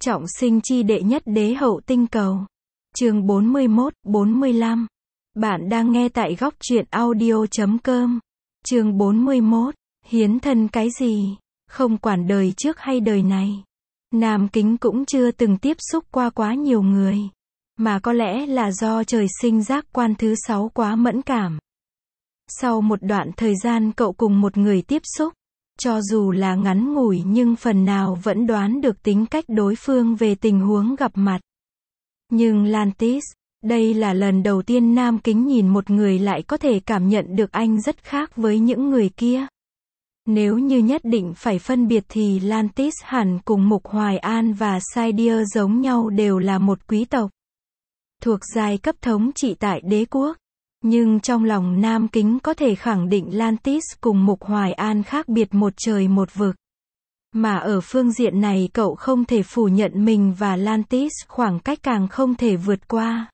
Trọng sinh chi đệ nhất đế hậu tinh cầu. Chương 41-45. Bạn đang nghe tại góc truyện audio.com. Chương 41. Hiến thân cái gì? Không quản đời trước hay đời này. Nam Kính cũng chưa từng tiếp xúc qua quá nhiều người. Mà có lẽ là do trời sinh giác quan thứ 6 quá mẫn cảm. Sau một đoạn thời gian cậu cùng một người tiếp xúc, cho dù là ngắn ngủi nhưng phần nào vẫn đoán được tính cách đối phương về tình huống gặp mặt. Nhưng Lantis, đây là lần đầu tiên Nam Kính nhìn một người lại có thể cảm nhận được anh rất khác với những người kia. Nếu như nhất định phải phân biệt thì Lantis hẳn cùng Mục Hoài An và Saidia giống nhau, đều là một quý tộc, thuộc giai cấp thống trị tại đế quốc. Nhưng trong lòng Nam Kính có thể khẳng định Lantis cùng Mục Hoài An khác biệt một trời một vực. Mà ở phương diện này cậu không thể phủ nhận mình và Lantis khoảng cách càng không thể vượt qua.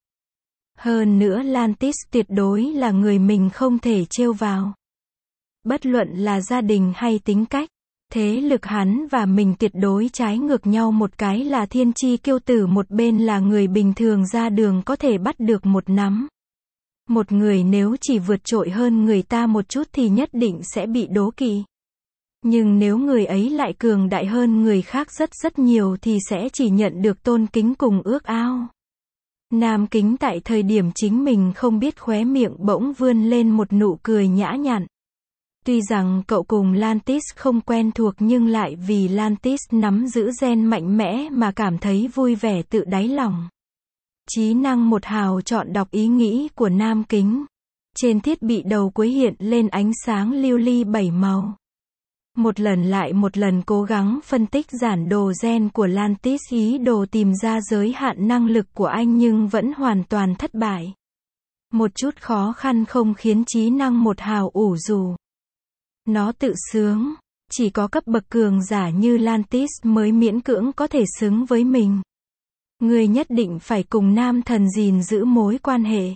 Hơn nữa Lantis tuyệt đối là người mình không thể trêu vào. Bất luận là gia đình hay tính cách, thế lực hắn và mình tuyệt đối trái ngược nhau, một cái là thiên chi kiêu tử, một bên là người bình thường ra đường có thể bắt được một nắm. Một người nếu chỉ vượt trội hơn người ta một chút thì nhất định sẽ bị đố kỵ. Nhưng nếu người ấy lại cường đại hơn người khác rất nhiều thì sẽ chỉ nhận được tôn kính cùng ước ao. Nam Kính tại thời điểm chính mình không biết, khóe miệng bỗng vươn lên một nụ cười nhã nhặn. Tuy rằng cậu cùng Lantis không quen thuộc nhưng lại vì Lantis nắm giữ gen mạnh mẽ mà cảm thấy vui vẻ tự đáy lòng. Trí năng một hào chọn đọc ý nghĩ của Nam Kính. Trên thiết bị đầu cuối hiện lên ánh sáng lưu ly 7 màu. Một lần lại một lần cố gắng phân tích giản đồ gen của Lantis, ý đồ tìm ra giới hạn năng lực của anh nhưng vẫn hoàn toàn thất bại. Một chút khó khăn không khiến trí năng một hào ủ rũ. Nó tự sướng, chỉ có cấp bậc cường giả như Lantis mới miễn cưỡng có thể xứng với mình. Người nhất định phải cùng nam thần gìn giữ mối quan hệ.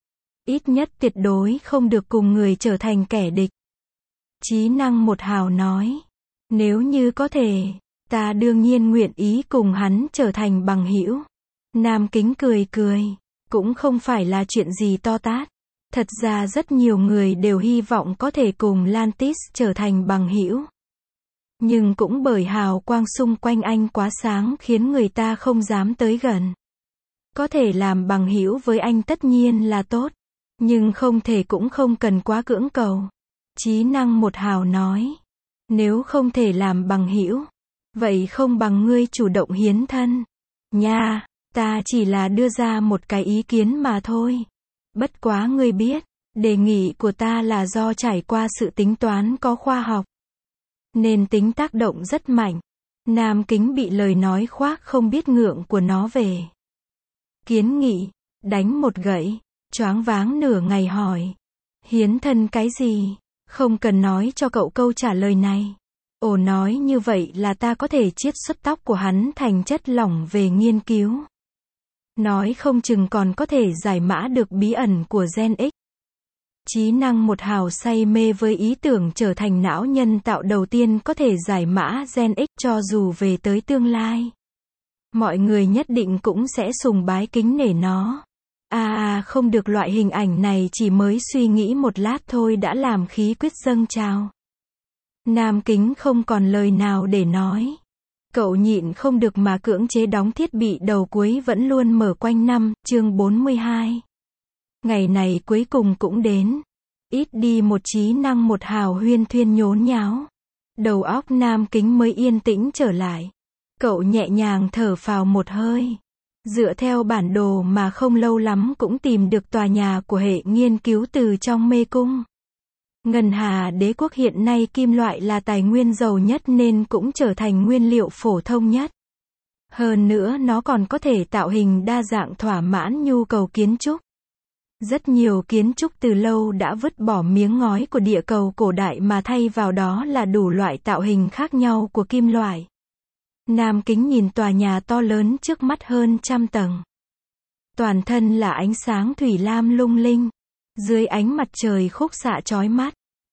Ít nhất tuyệt đối không được cùng người trở thành kẻ địch. Trí năng một hào nói. Nếu như có thể, ta đương nhiên nguyện ý cùng hắn trở thành bằng hữu. Nam Kính cười. Cũng không phải là chuyện gì to tát. Thật ra rất nhiều người đều hy vọng có thể cùng Lantis trở thành bằng hữu. Nhưng cũng bởi hào quang xung quanh anh quá sáng khiến người ta không dám tới gần. Có thể làm bằng hữu với anh tất nhiên là tốt. Nhưng không thể cũng không cần quá cưỡng cầu. Trí năng một hào nói. Nếu không thể làm bằng hữu, vậy không bằng ngươi chủ động hiến thân. Nha, ta chỉ là đưa ra một cái ý kiến mà thôi. Bất quá ngươi biết, đề nghị của ta là do trải qua sự tính toán có khoa học, nên tính tác động rất mạnh. Nam Kính bị lời nói khoác không biết ngượng của nó về. Kiến nghị, đánh một gậy, choáng váng nửa ngày hỏi. Hiến thân cái gì? Không cần nói cho cậu câu trả lời này. Ồ, nói như vậy là ta có thể chiết xuất tóc của hắn thành chất lỏng về nghiên cứu. Nói không chừng còn có thể giải mã được bí ẩn của Gen X. Trí năng một hào say mê với ý tưởng trở thành não nhân tạo đầu tiên có thể giải mã Gen X, cho dù về tới tương lai. Mọi người nhất định cũng sẽ sùng bái kính nể nó. Không được, loại hình ảnh này chỉ mới suy nghĩ một lát thôi đã làm khí huyết dâng trào. Nam Kính không còn lời nào để nói. Cậu nhịn không được mà cưỡng chế đóng thiết bị đầu cuối vẫn luôn mở quanh chương 42. Ngày này cuối cùng cũng đến. Ít đi một trí năng một hào huyên thuyên nhốn nháo. Đầu óc Nam Kính mới yên tĩnh trở lại. Cậu nhẹ nhàng thở phào một hơi. Dựa theo bản đồ mà không lâu lắm cũng tìm được tòa nhà của hệ nghiên cứu từ trong mê cung. Ngân Hà đế quốc hiện nay kim loại là tài nguyên giàu nhất nên cũng trở thành nguyên liệu phổ thông nhất. Hơn nữa nó còn có thể tạo hình đa dạng thỏa mãn nhu cầu kiến trúc. Rất nhiều kiến trúc từ lâu đã vứt bỏ miếng ngói của địa cầu cổ đại mà thay vào đó là đủ loại tạo hình khác nhau của kim loại. Nam Kính nhìn tòa nhà to lớn trước mắt hơn 100 tầng. Toàn thân là ánh sáng thủy lam lung linh. Dưới ánh mặt trời khúc xạ chói mắt,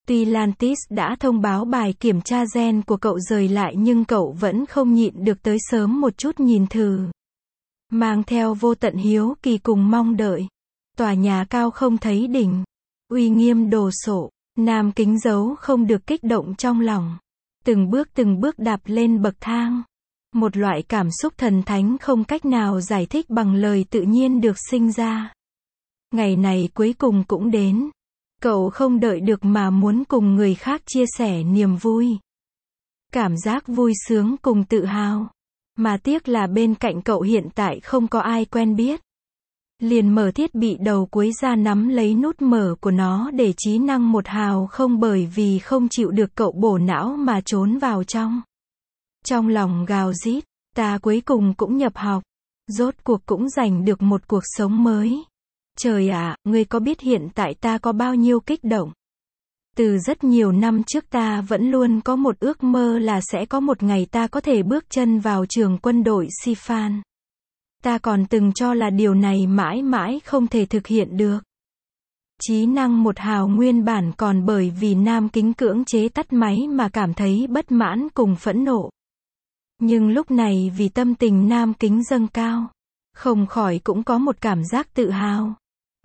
Tuy Lantis đã thông báo bài kiểm tra gen của cậu rời lại nhưng cậu vẫn không nhịn được tới sớm một chút nhìn thử. Mang theo vô tận hiếu kỳ cùng mong đợi. Tòa nhà cao không thấy đỉnh. Uy nghiêm đồ sộ. Nam Kính giấu không được kích động trong lòng. Từng bước đạp lên bậc thang. Một loại cảm xúc thần thánh không cách nào giải thích bằng lời tự nhiên được sinh ra. Ngày này cuối cùng cũng đến. Cậu không đợi được mà muốn cùng người khác chia sẻ niềm vui. Cảm giác vui sướng cùng tự hào. Mà tiếc là bên cạnh cậu hiện tại không có ai quen biết. Liền mở thiết bị đầu cuối ra nắm lấy nút mở của nó để trí năng một hào không bởi vì không chịu được cậu bổ não mà trốn vào trong. Trong lòng gào rít, ta cuối cùng cũng nhập học. Rốt cuộc cũng giành được một cuộc sống mới. Trời ạ, ngươi có biết hiện tại ta có bao nhiêu kích động? Từ rất nhiều năm trước ta vẫn luôn có một ước mơ là sẽ có một ngày ta có thể bước chân vào trường quân đội Sifan. Ta còn từng cho là điều này mãi mãi không thể thực hiện được. Trí năng một hào nguyên bản còn bởi vì Nam Kính cưỡng chế tắt máy mà cảm thấy bất mãn cùng phẫn nộ. Nhưng lúc này vì tâm tình Nam Kính dâng cao, không khỏi cũng có một cảm giác tự hào.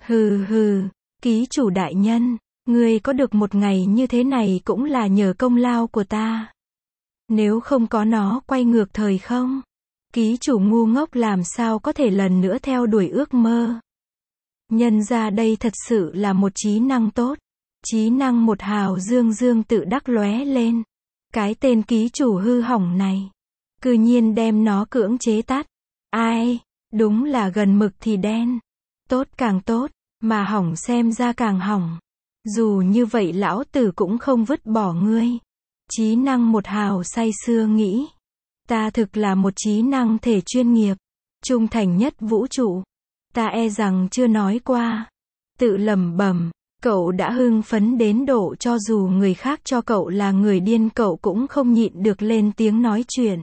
Hừ, ký chủ đại nhân, ngươi có được một ngày như thế này cũng là nhờ công lao của ta. Nếu không có nó quay ngược thời không, ký chủ ngu ngốc làm sao có thể lần nữa theo đuổi ước mơ. Nhân ra đây thật sự là một trí năng tốt. Trí năng một hào dương tự đắc lóe lên. Cái tên ký chủ hư hỏng này, cư nhiên đem nó cưỡng chế tắt. Ai, đúng là gần mực thì đen. Tốt càng tốt, mà hỏng xem ra càng hỏng. Dù như vậy lão tử cũng không vứt bỏ ngươi. Trí năng một hào say sưa nghĩ. Ta thực là một trí năng thể chuyên nghiệp. Trung thành nhất vũ trụ. Ta e rằng chưa nói qua. Tự lẩm bẩm, cậu đã hưng phấn đến độ cho dù người khác cho cậu là người điên cậu cũng không nhịn được lên tiếng nói chuyện.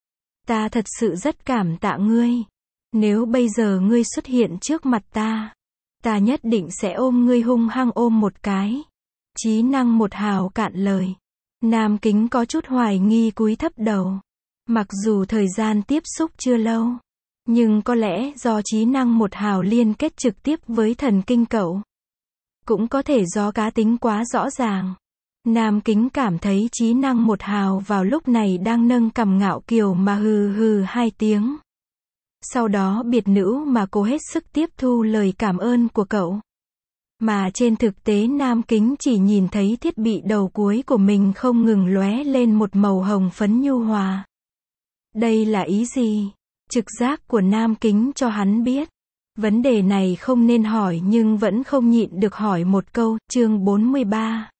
Ta thật sự rất cảm tạ ngươi. Nếu bây giờ ngươi xuất hiện trước mặt ta nhất định sẽ ôm ngươi hung hăng ôm một cái. Trí năng một hào cạn lời. Nam Kính có chút hoài nghi cúi thấp đầu. Mặc dù thời gian tiếp xúc chưa lâu, nhưng có lẽ do trí năng một hào liên kết trực tiếp với thần kinh cậu. Cũng có thể do cá tính quá rõ ràng. Nam Kính cảm thấy trí năng một hào vào lúc này đang nâng cằm ngạo kiều mà hừ hai tiếng. Sau đó biệt nữ mà cố hết sức tiếp thu lời cảm ơn của cậu. Mà trên thực tế Nam Kính chỉ nhìn thấy thiết bị đầu cuối của mình không ngừng lóe lên một màu hồng phấn nhu hòa. Đây là ý gì? Trực giác của Nam Kính cho hắn biết. Vấn đề này không nên hỏi nhưng vẫn không nhịn được hỏi một câu. Chương 43.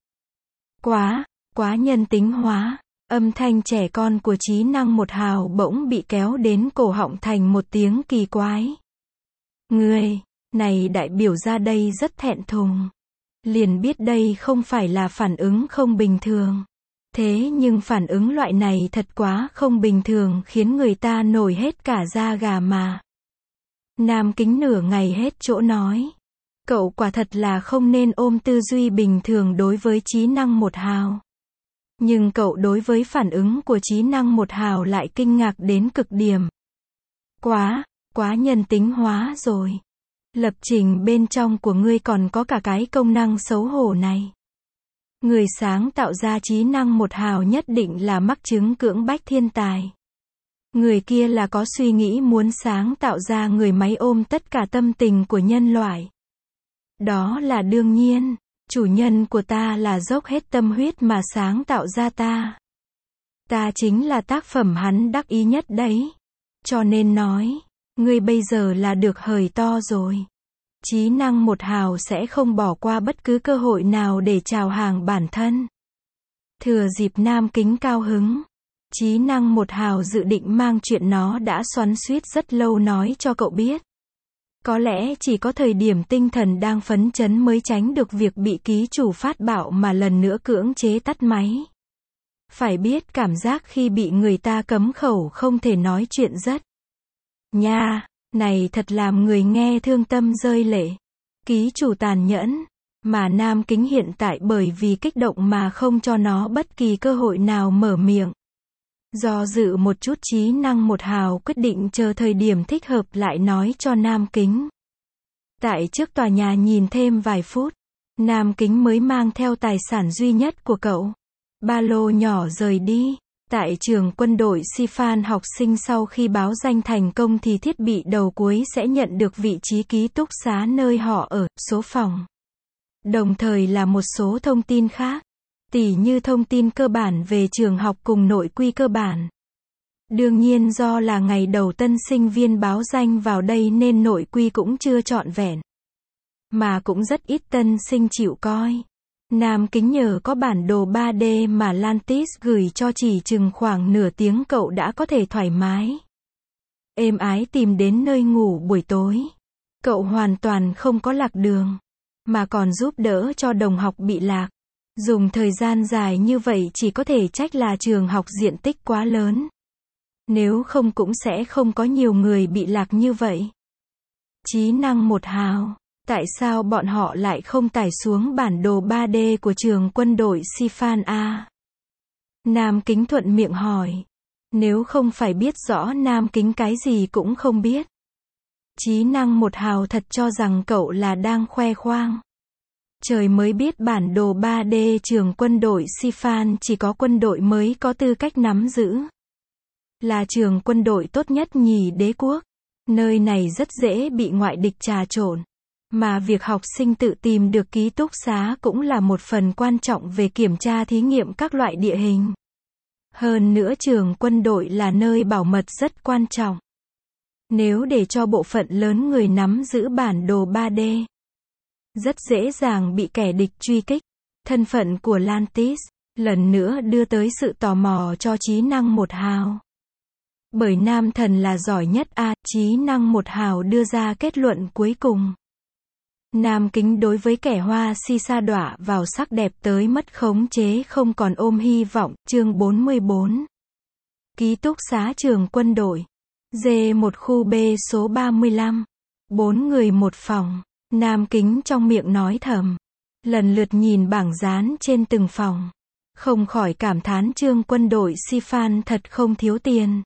Quá nhân tính hóa. Âm thanh trẻ con của trí năng một hào bỗng bị kéo đến cổ họng thành một tiếng kỳ quái. Ngươi, này đại biểu ra đây rất thẹn thùng. Liền biết đây không phải là phản ứng không bình thường. Thế nhưng phản ứng loại này thật quá không bình thường khiến người ta nổi hết cả da gà mà. Nam Kính nửa ngày hết chỗ nói. Cậu quả thật là không nên ôm tư duy bình thường đối với trí năng một hào. Nhưng cậu đối với phản ứng của trí năng một hào lại kinh ngạc đến cực điểm. Quá nhân tính hóa rồi. Lập trình bên trong của ngươi còn có cả cái công năng xấu hổ này. Người sáng tạo ra trí năng một hào nhất định là mắc chứng cưỡng bách thiên tài. Người kia là có suy nghĩ muốn sáng tạo ra người máy ôm tất cả tâm tình của nhân loại. Đó là đương nhiên. Chủ nhân của ta là dốc hết tâm huyết mà sáng tạo ra ta. Ta chính là tác phẩm hắn đắc ý nhất đấy. Cho nên nói, ngươi bây giờ là được hời to rồi. Trí năng một hào sẽ không bỏ qua bất cứ cơ hội nào để chào hàng bản thân. Thừa dịp Nam Kính cao hứng, trí năng một hào dự định mang chuyện nó đã xoắn xuýt rất lâu nói cho cậu biết. Có lẽ chỉ có thời điểm tinh thần đang phấn chấn mới tránh được việc bị ký chủ phát bạo mà lần nữa cưỡng chế tắt máy. Phải biết cảm giác khi bị người ta cấm khẩu không thể nói chuyện rất. Nha, này thật làm người nghe thương tâm rơi lệ. Ký chủ tàn nhẫn. Mà Nam Kính hiện tại bởi vì kích động mà không cho nó bất kỳ cơ hội nào mở miệng. Do dự một chút Trí Năng Một Hào quyết định chờ thời điểm thích hợp lại nói cho Nam Kính. Tại trước tòa nhà nhìn thêm vài phút, Nam Kính mới mang theo tài sản duy nhất của cậu, ba lô nhỏ rời đi. Tại trường quân đội Sifan, học sinh sau khi báo danh thành công thì thiết bị đầu cuối sẽ nhận được vị trí ký túc xá nơi họ ở, số phòng. Đồng thời là một số thông tin khác, tỉ như thông tin cơ bản về trường học cùng nội quy cơ bản. Đương nhiên do là ngày đầu tân sinh viên báo danh vào đây nên nội quy cũng chưa trọn vẹn. Mà cũng rất ít tân sinh chịu coi. Nam Kính nhờ có bản đồ 3D mà Lantis gửi cho chỉ chừng khoảng nửa tiếng cậu đã có thể thoải mái, êm ái tìm đến nơi ngủ buổi tối. Cậu hoàn toàn không có lạc đường, mà còn giúp đỡ cho đồng học bị lạc. Dùng thời gian dài như vậy chỉ có thể trách là trường học diện tích quá lớn. Nếu không cũng sẽ không có nhiều người bị lạc như vậy. Trí Năng Một Hào, tại sao bọn họ lại không tải xuống bản đồ 3D của trường quân đội Sifan a? Nam Kính thuận miệng hỏi. Nếu không phải biết rõ Nam Kính cái gì cũng không biết. Trí Năng Một Hào thật cho rằng cậu là đang khoe khoang. Trời mới biết bản đồ 3D trường quân đội Sifan chỉ có quân đội mới có tư cách nắm giữ. Là trường quân đội tốt nhất nhì đế quốc. Nơi này rất dễ bị ngoại địch trà trộn. Mà việc học sinh tự tìm được ký túc xá cũng là một phần quan trọng về kiểm tra thí nghiệm các loại địa hình. Hơn nữa trường quân đội là nơi bảo mật rất quan trọng. Nếu để cho bộ phận lớn người nắm giữ bản đồ 3D, rất dễ dàng bị kẻ địch truy kích. Thân phận của Lantis lần nữa đưa tới sự tò mò cho Trí Năng Một Hào. Bởi nam thần là giỏi nhất a, Trí Năng Một Hào đưa ra kết luận cuối cùng. Nam Kính đối với kẻ hoa si sa đọa vào sắc đẹp tới mất khống chế không còn ôm hy vọng. Chương 44. Ký túc xá trường quân đội D1 khu B số 35. 4 người một phòng. Nam Kính trong miệng nói thầm, lần lượt nhìn bảng dán trên từng phòng, không khỏi cảm thán trường quân đội Sifan thật không thiếu tiền.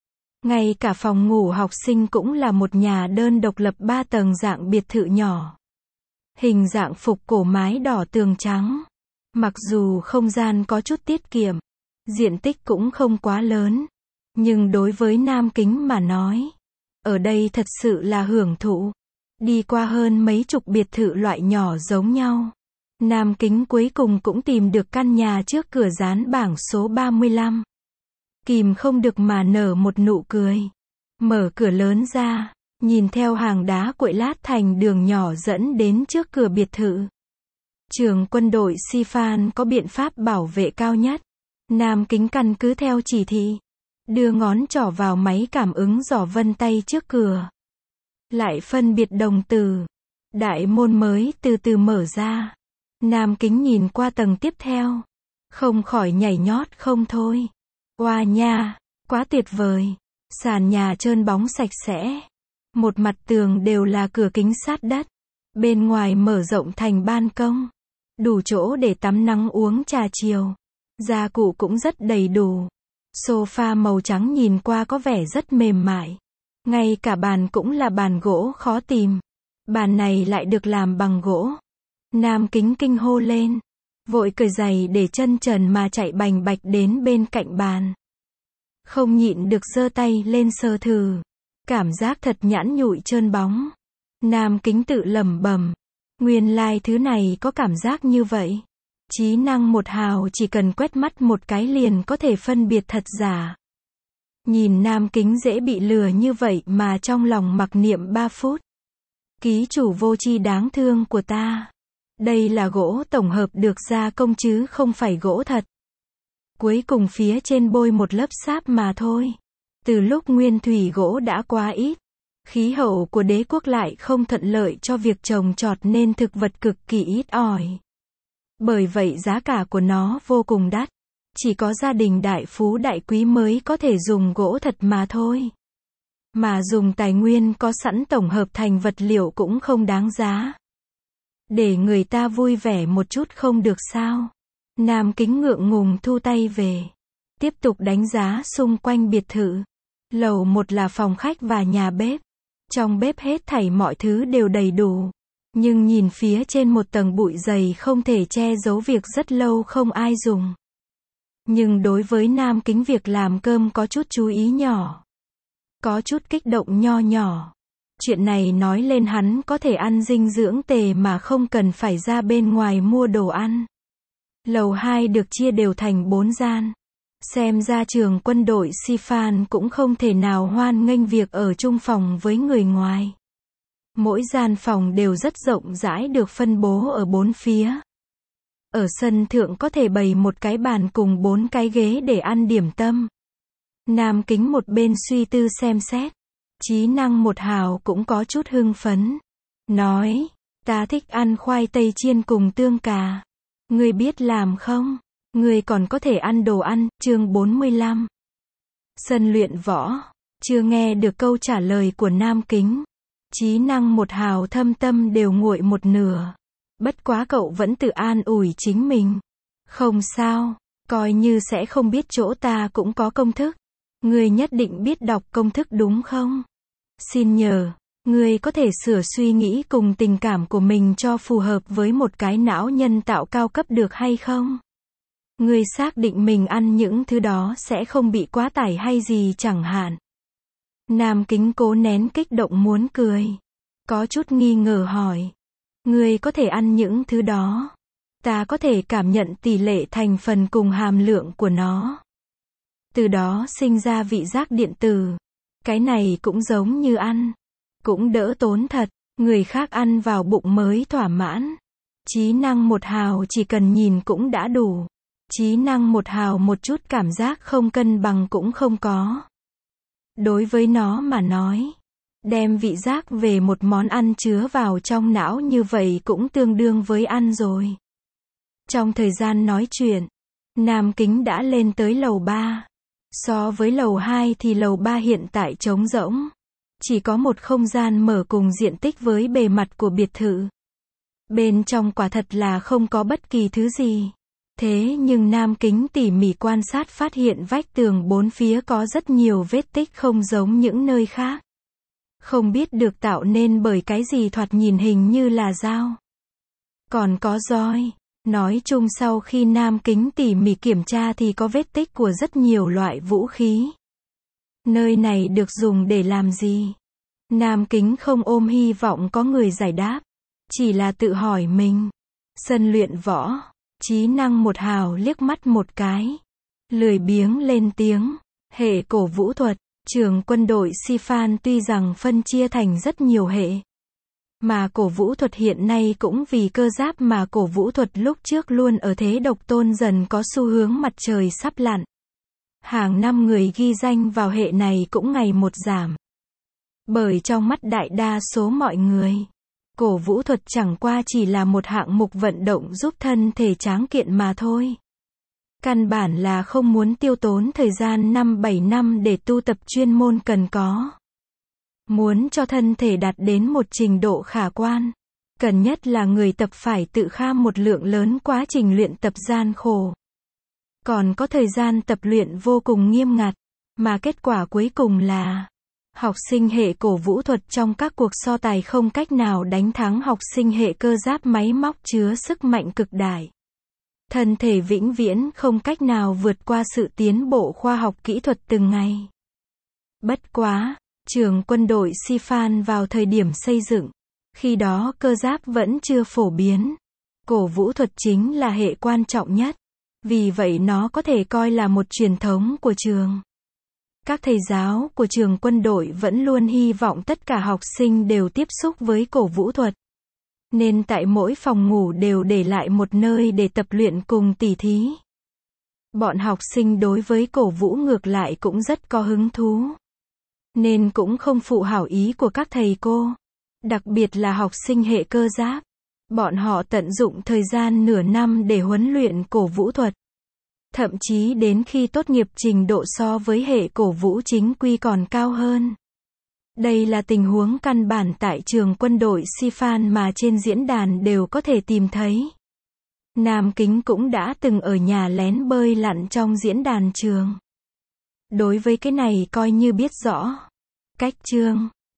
Ngay cả phòng ngủ học sinh cũng là một nhà đơn độc lập 3 tầng dạng biệt thự nhỏ. Hình dạng phục cổ mái đỏ tường trắng. Mặc dù không gian có chút tiết kiệm, diện tích cũng không quá lớn, nhưng đối với Nam Kính mà nói, ở đây thật sự là hưởng thụ. Đi qua hơn mấy chục biệt thự loại nhỏ giống nhau, Nam Kính cuối cùng cũng tìm được căn nhà trước cửa dán bảng số 35. Kìm không được mà nở một nụ cười. Mở cửa lớn ra, nhìn theo hàng đá cuội lát thành đường nhỏ dẫn đến trước cửa biệt thự. Trường quân đội Sifan có biện pháp bảo vệ cao nhất. Nam Kính căn cứ theo chỉ thị, đưa ngón trỏ vào máy cảm ứng dò vân tay trước cửa. Lại phân biệt đồng từ. Đại môn mới từ từ mở ra. Nam Kính nhìn qua tầng tiếp theo, không khỏi nhảy nhót không thôi. Oa nha, quá tuyệt vời. Sàn nhà trơn bóng sạch sẽ. Một mặt tường đều là cửa kính sát đất. Bên ngoài mở rộng thành ban công. Đủ chỗ để tắm nắng uống trà chiều. Gia cụ cũng rất đầy đủ. Sofa màu trắng nhìn qua có vẻ rất mềm mại. Ngay cả bàn cũng là bàn gỗ khó tìm. Bàn này lại được làm bằng gỗ. Nam Kính kinh hô lên. Vội cởi giày để chân trần mà chạy bành bạch đến bên cạnh bàn. Không nhịn được giơ tay lên sờ thử. Cảm giác thật nhẵn nhụi trơn bóng. Nam Kính tự lẩm bẩm. Nguyên lai thứ này có cảm giác như vậy. Trí Năng Một Hào chỉ cần quét mắt một cái liền có thể phân biệt thật giả. Nhìn Nam Kính dễ bị lừa như vậy mà trong lòng mặc niệm 3 phút. Ký chủ vô tri đáng thương của ta. Đây là gỗ tổng hợp được gia công chứ không phải gỗ thật. Cuối cùng phía trên bôi một lớp sáp mà thôi. Từ lúc nguyên thủy gỗ đã quá ít. Khí hậu của đế quốc lại không thuận lợi cho việc trồng trọt nên thực vật cực kỳ ít ỏi. Bởi vậy giá cả của nó vô cùng đắt. Chỉ có gia đình đại phú đại quý mới có thể dùng gỗ thật mà thôi. Mà dùng tài nguyên có sẵn tổng hợp thành vật liệu cũng không đáng giá. Để người ta vui vẻ một chút không được sao? Nam Kính ngượng ngùng thu tay về. Tiếp tục đánh giá xung quanh biệt thự. Lầu 1 là phòng khách và nhà bếp. Trong bếp hết thảy mọi thứ đều đầy đủ. Nhưng nhìn phía trên một tầng bụi dày không thể che giấu việc rất lâu không ai dùng. Nhưng đối với Nam Kính việc làm cơm có chút chú ý nhỏ. Có chút kích động nho nhỏ. Chuyện này nói lên hắn có thể ăn dinh dưỡng tề mà không cần phải ra bên ngoài mua đồ ăn. Lầu 2 được chia đều thành 4 gian. Xem ra trường quân đội Sifan cũng không thể nào hoan nghênh việc ở chung phòng với người ngoài. Mỗi gian phòng đều rất rộng rãi được phân bố ở 4 phía. Ở sân thượng có thể bày một cái bàn cùng 4 cái ghế để ăn điểm tâm. Nam Kính một bên suy tư xem xét. Trí Năng một hào cũng có chút hưng phấn. Nói, ta thích ăn khoai tây chiên cùng tương cà. Ngươi biết làm không? Ngươi còn có thể ăn đồ ăn. Chương 45. Sân luyện võ. Chưa nghe được câu trả lời của Nam Kính. Trí Năng một hào thâm tâm đều nguội một nửa. Bất quá cậu vẫn tự an ủi chính mình. Không sao, coi như sẽ không biết chỗ ta cũng có công thức. Ngươi nhất định biết đọc công thức đúng không? Xin nhờ, ngươi có thể sửa suy nghĩ cùng tình cảm của mình cho phù hợp với một cái não nhân tạo cao cấp được hay không? Ngươi xác định mình ăn những thứ đó sẽ không bị quá tải hay gì chẳng hạn. Nam Kính cố nén kích động muốn cười. Có chút nghi ngờ hỏi. Ngươi có thể ăn những thứ đó. Ta có thể cảm nhận tỷ lệ thành phần cùng hàm lượng của nó. Từ đó sinh ra vị giác điện tử. Cái này cũng giống như ăn. Cũng đỡ tốn thật. Người khác ăn vào bụng mới thỏa mãn. Trí Năng một hào chỉ cần nhìn cũng đã đủ. Trí Năng một hào một chút cảm giác không cân bằng cũng không có. Đối với nó mà nói, đem vị giác về một món ăn chứa vào trong não như vậy cũng tương đương với ăn rồi. Trong thời gian nói chuyện, Nam Kính đã lên tới lầu 3. So với lầu 2 thì lầu 3 hiện tại trống rỗng. Chỉ có một không gian mở cùng diện tích với bề mặt của biệt thự. Bên trong quả thật là không có bất kỳ thứ gì. Thế nhưng Nam Kính tỉ mỉ quan sát phát hiện vách tường 4 phía có rất nhiều vết tích không giống những nơi khác. Không biết được tạo nên bởi cái gì thoạt nhìn hình như là dao. Còn có roi. Nói chung sau khi Nam Kính tỉ mỉ kiểm tra thì có vết tích của rất nhiều loại vũ khí. Nơi này được dùng để làm gì? Nam Kính không ôm hy vọng có người giải đáp. Chỉ là tự hỏi mình. Sân luyện võ. Trí Năng một hào liếc mắt một cái. Lười biếng lên tiếng. Hệ cổ vũ thuật. Trường quân đội Sifan tuy rằng phân chia thành rất nhiều hệ. Mà cổ vũ thuật hiện nay cũng vì cơ giáp mà cổ vũ thuật lúc trước luôn ở thế độc tôn dần có xu hướng mặt trời sắp lặn. Hàng năm người ghi danh vào hệ này cũng ngày một giảm. Bởi trong mắt đại đa số mọi người, cổ vũ thuật chẳng qua chỉ là một hạng mục vận động giúp thân thể tráng kiện mà thôi. Căn bản là không muốn tiêu tốn thời gian 5-7 năm để tu tập chuyên môn cần có. Muốn cho thân thể đạt đến một trình độ khả quan, cần nhất là người tập phải tự kham một lượng lớn quá trình luyện tập gian khổ. Còn có thời gian tập luyện vô cùng nghiêm ngặt, mà kết quả cuối cùng là học sinh hệ cổ vũ thuật trong các cuộc so tài không cách nào đánh thắng học sinh hệ cơ giáp máy móc chứa sức mạnh cực đại. Thân thể vĩnh viễn không cách nào vượt qua sự tiến bộ khoa học kỹ thuật từng ngày. Bất quá, trường quân đội Sifan vào thời điểm xây dựng, khi đó cơ giáp vẫn chưa phổ biến. Cổ vũ thuật chính là hệ quan trọng nhất. Vì vậy nó có thể coi là một truyền thống của trường. Các thầy giáo của trường quân đội vẫn luôn hy vọng tất cả học sinh đều tiếp xúc với cổ vũ thuật. Nên tại mỗi phòng ngủ đều để lại một nơi để tập luyện cùng tỉ thí. Bọn học sinh đối với cổ vũ ngược lại cũng rất có hứng thú. Nên cũng không phụ hảo ý của các thầy cô. Đặc biệt là học sinh hệ cơ giáp. Bọn họ tận dụng thời gian nửa năm để huấn luyện cổ vũ thuật. Thậm chí đến khi tốt nghiệp trình độ so với hệ cổ vũ chính quy còn cao hơn. Đây là tình huống căn bản tại trường quân đội Sifan mà trên diễn đàn đều có thể tìm thấy. Nam Kính cũng đã từng ở nhà lén bơi lặn trong diễn đàn trường. Đối với cái này coi như biết rõ. Cách chương